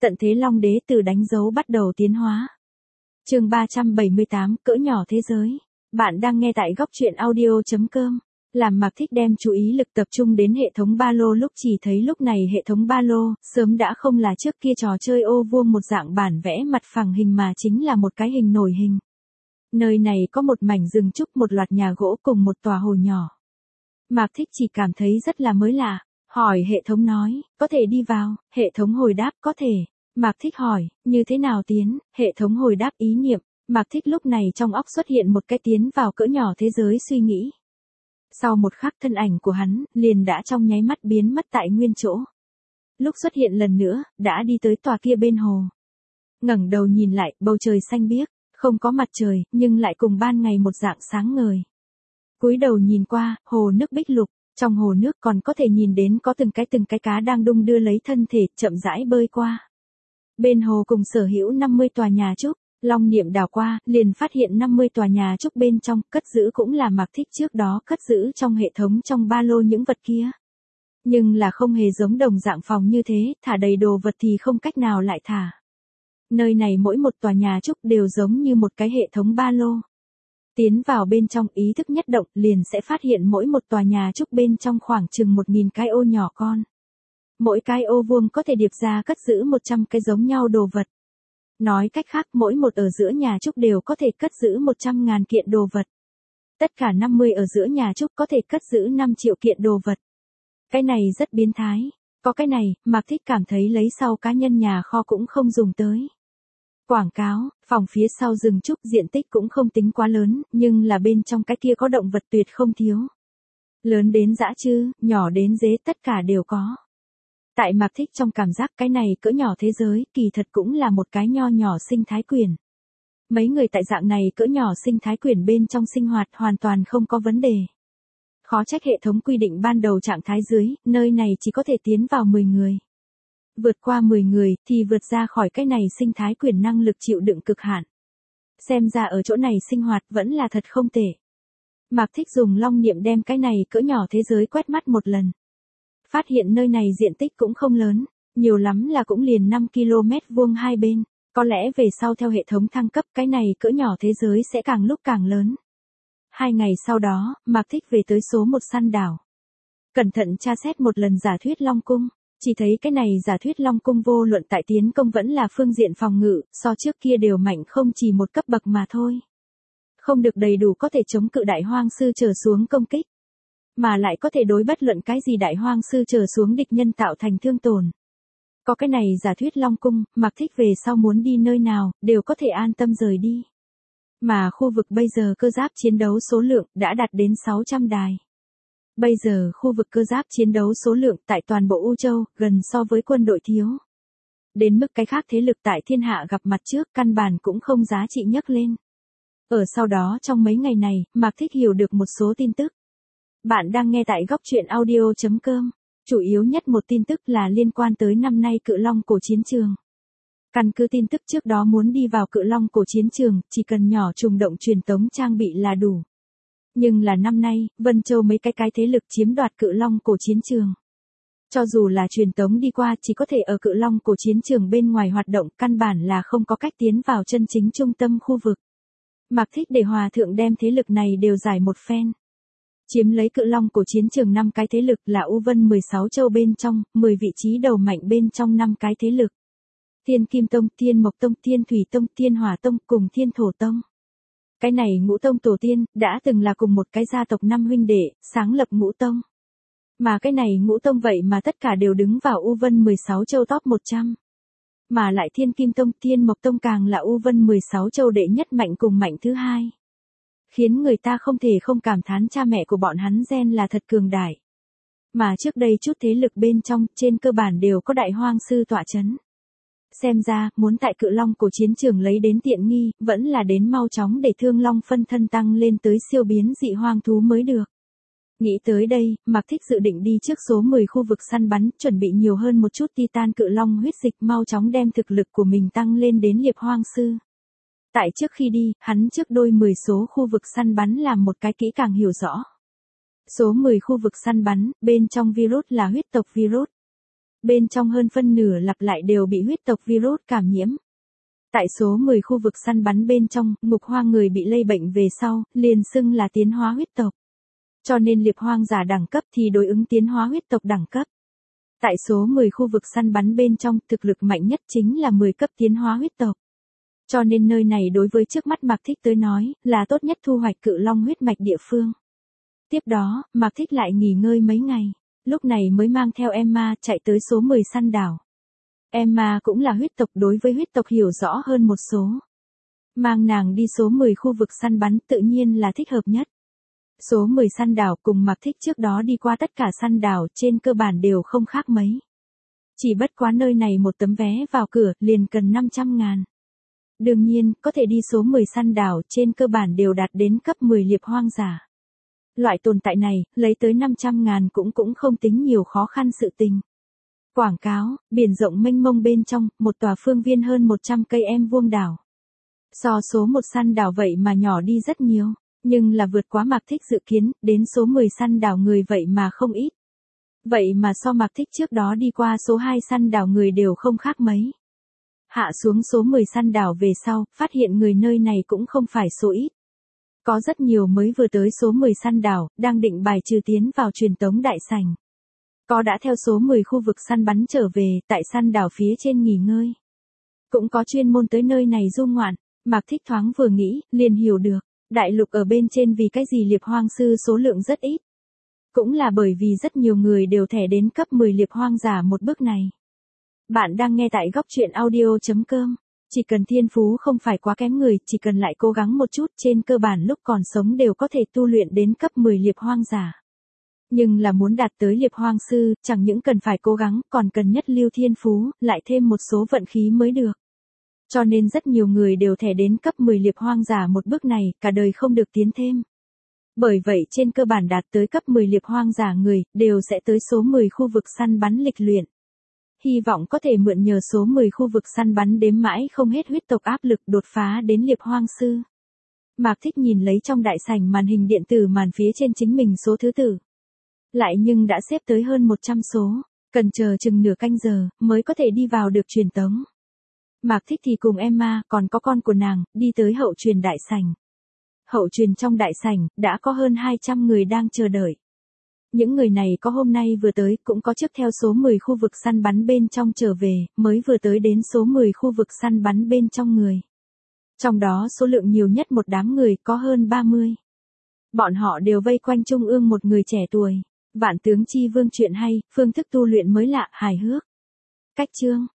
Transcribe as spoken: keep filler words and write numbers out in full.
Tận thế Long Đế từ đánh dấu bắt đầu tiến hóa. Chương ba trăm bảy mươi tám, cỡ nhỏ thế giới. Bạn đang nghe tại góc truyện audio chấm com. Làm Mạc Thích đem chú ý lực tập trung đến hệ thống ba lô, lúc chỉ thấy lúc này hệ thống ba lô sớm đã không là trước kia trò chơi ô vuông một dạng bản vẽ mặt phẳng hình mà chính là một cái hình nổi hình. Nơi này có một mảnh rừng trúc, một loạt nhà gỗ cùng một tòa hồ nhỏ. Mạc Thích chỉ cảm thấy rất là mới lạ, hỏi hệ thống nói, có thể đi vào, hệ thống hồi đáp có thể. Mạc Thích hỏi, như thế nào tiến, hệ thống hồi đáp ý niệm. Mạc Thích lúc này trong óc xuất hiện một cái tiến vào cỡ nhỏ thế giới suy nghĩ. Sau một khắc thân ảnh của hắn, liền đã trong nháy mắt biến mất tại nguyên chỗ. Lúc xuất hiện lần nữa, đã đi tới tòa kia bên hồ. Ngẩng đầu nhìn lại, bầu trời xanh biếc, không có mặt trời, nhưng lại cùng ban ngày một dạng sáng ngời. Cúi đầu nhìn qua, hồ nước bích lục, trong hồ nước còn có thể nhìn đến có từng cái từng cái cá đang đung đưa lấy thân thể, chậm rãi bơi qua. Bên hồ cùng sở hữu năm mươi tòa nhà trúc, Long Niệm đảo qua, liền phát hiện năm mươi tòa nhà trúc bên trong, cất giữ cũng là Mạc Thích trước đó cất giữ trong hệ thống trong ba lô những vật kia. Nhưng là không hề giống đồng dạng phòng như thế, thả đầy đồ vật thì không cách nào lại thả. Nơi này mỗi một tòa nhà trúc đều giống như một cái hệ thống ba lô. Tiến vào bên trong, ý thức nhất động, liền sẽ phát hiện mỗi một tòa nhà trúc bên trong khoảng chừng một nghìn cái ô nhỏ con. Mỗi cái ô vuông có thể điệp ra cất giữ một trăm cái giống nhau đồ vật. Nói cách khác, mỗi một ở giữa nhà trúc đều có thể cất giữ một trăm ngàn kiện đồ vật. Tất cả năm mươi ở giữa nhà trúc có thể cất giữ năm triệu kiện đồ vật. Cái này rất biến thái. Có cái này, Mạc Thích cảm thấy lấy sau cá nhân nhà kho cũng không dùng tới. Quảng cáo, phòng phía sau rừng trúc diện tích cũng không tính quá lớn, nhưng là bên trong cái kia có động vật tuyệt không thiếu. Lớn đến dã trư, nhỏ đến dế, tất cả đều có. Tại Mạc Thích trong cảm giác cái này cỡ nhỏ thế giới, kỳ thật cũng là một cái nho nhỏ sinh thái quyển. Mấy người tại dạng này cỡ nhỏ sinh thái quyển bên trong sinh hoạt hoàn toàn không có vấn đề. Khó trách hệ thống quy định ban đầu trạng thái dưới, nơi này chỉ có thể tiến vào mười người. Vượt qua mười người, thì vượt ra khỏi cái này sinh thái quyển năng lực chịu đựng cực hạn. Xem ra ở chỗ này sinh hoạt vẫn là thật không tệ. Mạc Thích dùng Long Niệm đem cái này cỡ nhỏ thế giới quét mắt một lần. Phát hiện nơi này diện tích cũng không lớn, nhiều lắm là cũng liền năm ki lô mét vuông hai bên. Có lẽ về sau theo hệ thống thăng cấp cái này cỡ nhỏ thế giới sẽ càng lúc càng lớn. Hai ngày sau đó, Mạc Thích về tới số một săn đảo. Cẩn thận tra xét một lần giả thuyết Long Cung. Chỉ thấy cái này giả thuyết Long Cung vô luận tại tiến công vẫn là phương diện phòng ngự, so trước kia đều mạnh không chỉ một cấp bậc mà thôi. Không được đầy đủ có thể chống cự đại hoang sư trở xuống công kích. Mà lại có thể đối bất luận cái gì đại hoang sư trở xuống địch nhân tạo thành thương tổn. Có cái này giả thuyết Long Cung, Mạc Thích về sau muốn đi nơi nào, đều có thể an tâm rời đi. Mà khu vực bây giờ cơ giáp chiến đấu số lượng đã đạt đến sáu trăm đài. Bây giờ khu vực cơ giáp chiến đấu số lượng tại toàn bộ U Châu gần so với quân đội thiếu. Đến mức cái khác thế lực tại thiên hạ gặp mặt trước căn bản cũng không giá trị nhắc lên. Ở sau đó trong mấy ngày này, Mạc Thích hiểu được một số tin tức. Bạn đang nghe tại góc truyện audio chấm com. Chủ yếu nhất một tin tức là liên quan tới năm nay Cự Long cổ chiến trường. Căn cứ tin tức trước đó muốn đi vào Cự Long cổ chiến trường, chỉ cần nhỏ trùng động truyền tống trang bị là đủ. Nhưng là năm nay, Vân Châu mấy cái cái thế lực chiếm đoạt Cự Long cổ chiến trường. Cho dù là truyền tống đi qua chỉ có thể ở Cự Long cổ chiến trường bên ngoài hoạt động, căn bản là không có cách tiến vào chân chính trung tâm khu vực. Mạc Thích để hòa thượng đem thế lực này đều giải một phen. Chiếm lấy Cự Long cổ chiến trường năm cái thế lực là U Vân mười sáu châu bên trong, mười vị trí đầu mạnh bên trong năm cái thế lực. Thiên Kim Tông, Thiên Mộc Tông, Thiên Thủy Tông, Thiên Hỏa Tông cùng Thiên Thổ Tông. Cái này ngũ tông tổ tiên, đã từng là cùng một cái gia tộc năm huynh đệ, sáng lập ngũ tông. Mà cái này ngũ tông vậy mà tất cả đều đứng vào U Vân mười sáu châu top một trăm. Mà lại Thiên Kim Tông, Thiên Mộc Tông càng là U Vân mười sáu châu đệ nhất mạnh cùng mạnh thứ hai. Khiến người ta không thể không cảm thán cha mẹ của bọn hắn gen là thật cường đại. Mà trước đây chút thế lực bên trong, trên cơ bản đều có đại hoang sư tọa chấn. Xem ra, muốn tại Cự Long cổ chiến trường lấy đến tiện nghi, vẫn là đến mau chóng để Thương Long phân thân tăng lên tới siêu biến dị hoang thú mới được. Nghĩ tới đây, Mạc Thích dự định đi trước số mười khu vực săn bắn, chuẩn bị nhiều hơn một chút Titan Cự Long huyết dịch, mau chóng đem thực lực của mình tăng lên đến liệp hoang sư. Tại trước khi đi, hắn trước đôi mười số khu vực săn bắn làm một cái kỹ càng hiểu rõ. Số mười khu vực săn bắn, bên trong virus là huyết tộc virus. bên trong hơn phân nửa lặp lại đều bị huyết tộc virus cảm nhiễm. Tại số mười khu vực săn bắn bên trong, ngục hoang người bị lây bệnh về sau, liền xưng là tiến hóa huyết tộc. Cho nên liệp hoang giả đẳng cấp thì đối ứng tiến hóa huyết tộc đẳng cấp. Tại số mười khu vực săn bắn bên trong, thực lực mạnh nhất chính là mười cấp tiến hóa huyết tộc. Cho nên nơi này đối với trước mắt Mạc Thích tới nói, là tốt nhất thu hoạch cự long huyết mạch địa phương. Tiếp đó, Mạc Thích lại nghỉ ngơi mấy ngày, lúc này mới mang theo Emma chạy tới số mười săn đảo. Emma cũng là huyết tộc, đối với huyết tộc hiểu rõ hơn một số. Mang nàng đi số mười khu vực săn bắn tự nhiên là thích hợp nhất. Số mười săn đảo cùng Mạc Thích trước đó đi qua tất cả săn đảo trên cơ bản đều không khác mấy. Chỉ bất quá nơi này một tấm vé vào cửa liền cần năm trăm ngàn. Đương nhiên, có thể đi số mười săn đảo trên cơ bản đều đạt đến cấp mười liệp hoang giả. Loại tồn tại này, lấy tới năm trăm ngàn cũng cũng không tính nhiều khó khăn sự tình. Quảng cáo, biển rộng mênh mông bên trong, một tòa phương viên hơn một trăm cây em vuông đảo. So số một săn đảo vậy mà nhỏ đi rất nhiều, nhưng là vượt quá Mạc Thích dự kiến, đến số mười săn đảo người vậy mà không ít. Vậy mà so Mạc Thích trước đó đi qua số hai săn đảo người đều không khác mấy. Hạ xuống số mười săn đảo về sau, phát hiện người nơi này cũng không phải số ít. Có rất nhiều mới vừa tới số mười săn đảo, đang định bài trừ tiến vào truyền tống đại sảnh. Có đã theo số mười khu vực săn bắn trở về, tại săn đảo phía trên nghỉ ngơi. Cũng có chuyên môn tới nơi này du ngoạn, Mạc Thích thoáng vừa nghĩ, liền hiểu được, đại lục ở bên trên vì cái gì liệp hoang sư số lượng rất ít. Cũng là bởi vì rất nhiều người đều thẻ đến cấp mười liệp hoang giả một bước này. Bạn đang nghe tại góc truyện audio chấm com. Chỉ cần thiên phú không phải quá kém người, chỉ cần lại cố gắng một chút, trên cơ bản lúc còn sống đều có thể tu luyện đến cấp mười liệp hoang giả. Nhưng là muốn đạt tới liệp hoang sư, chẳng những cần phải cố gắng, còn cần nhất lưu thiên phú, lại thêm một số vận khí mới được. Cho nên rất nhiều người đều thẻ đến cấp mười liệp hoang giả một bước này, cả đời không được tiến thêm. Bởi vậy trên cơ bản đạt tới cấp mười liệp hoang giả người, đều sẽ tới số mười khu vực săn bắn lịch luyện. Hy vọng có thể mượn nhờ số mười khu vực săn bắn đếm mãi không hết huyết tộc áp lực đột phá đến liệp hoang sư. Mạc Thích nhìn lấy trong đại sảnh màn hình điện tử màn phía trên chính mình số thứ tự. Lại nhưng đã xếp tới hơn một trăm số, cần chờ chừng nửa canh giờ mới có thể đi vào được truyền tống. Mạc Thích thì cùng Emma, còn có con của nàng, đi tới hậu truyền đại sảnh. Hậu truyền trong đại sảnh, đã có hơn hai trăm người đang chờ đợi. Những người này có hôm nay vừa tới, cũng có trước theo số mười khu vực săn bắn bên trong trở về, mới vừa tới đến số mười khu vực săn bắn bên trong người. Trong đó số lượng nhiều nhất một đám người có hơn ba mươi. Bọn họ đều vây quanh trung ương một người trẻ tuổi. Vạn tướng chi vương chuyện hay, phương thức tu luyện mới lạ, hài hước. Cách chương,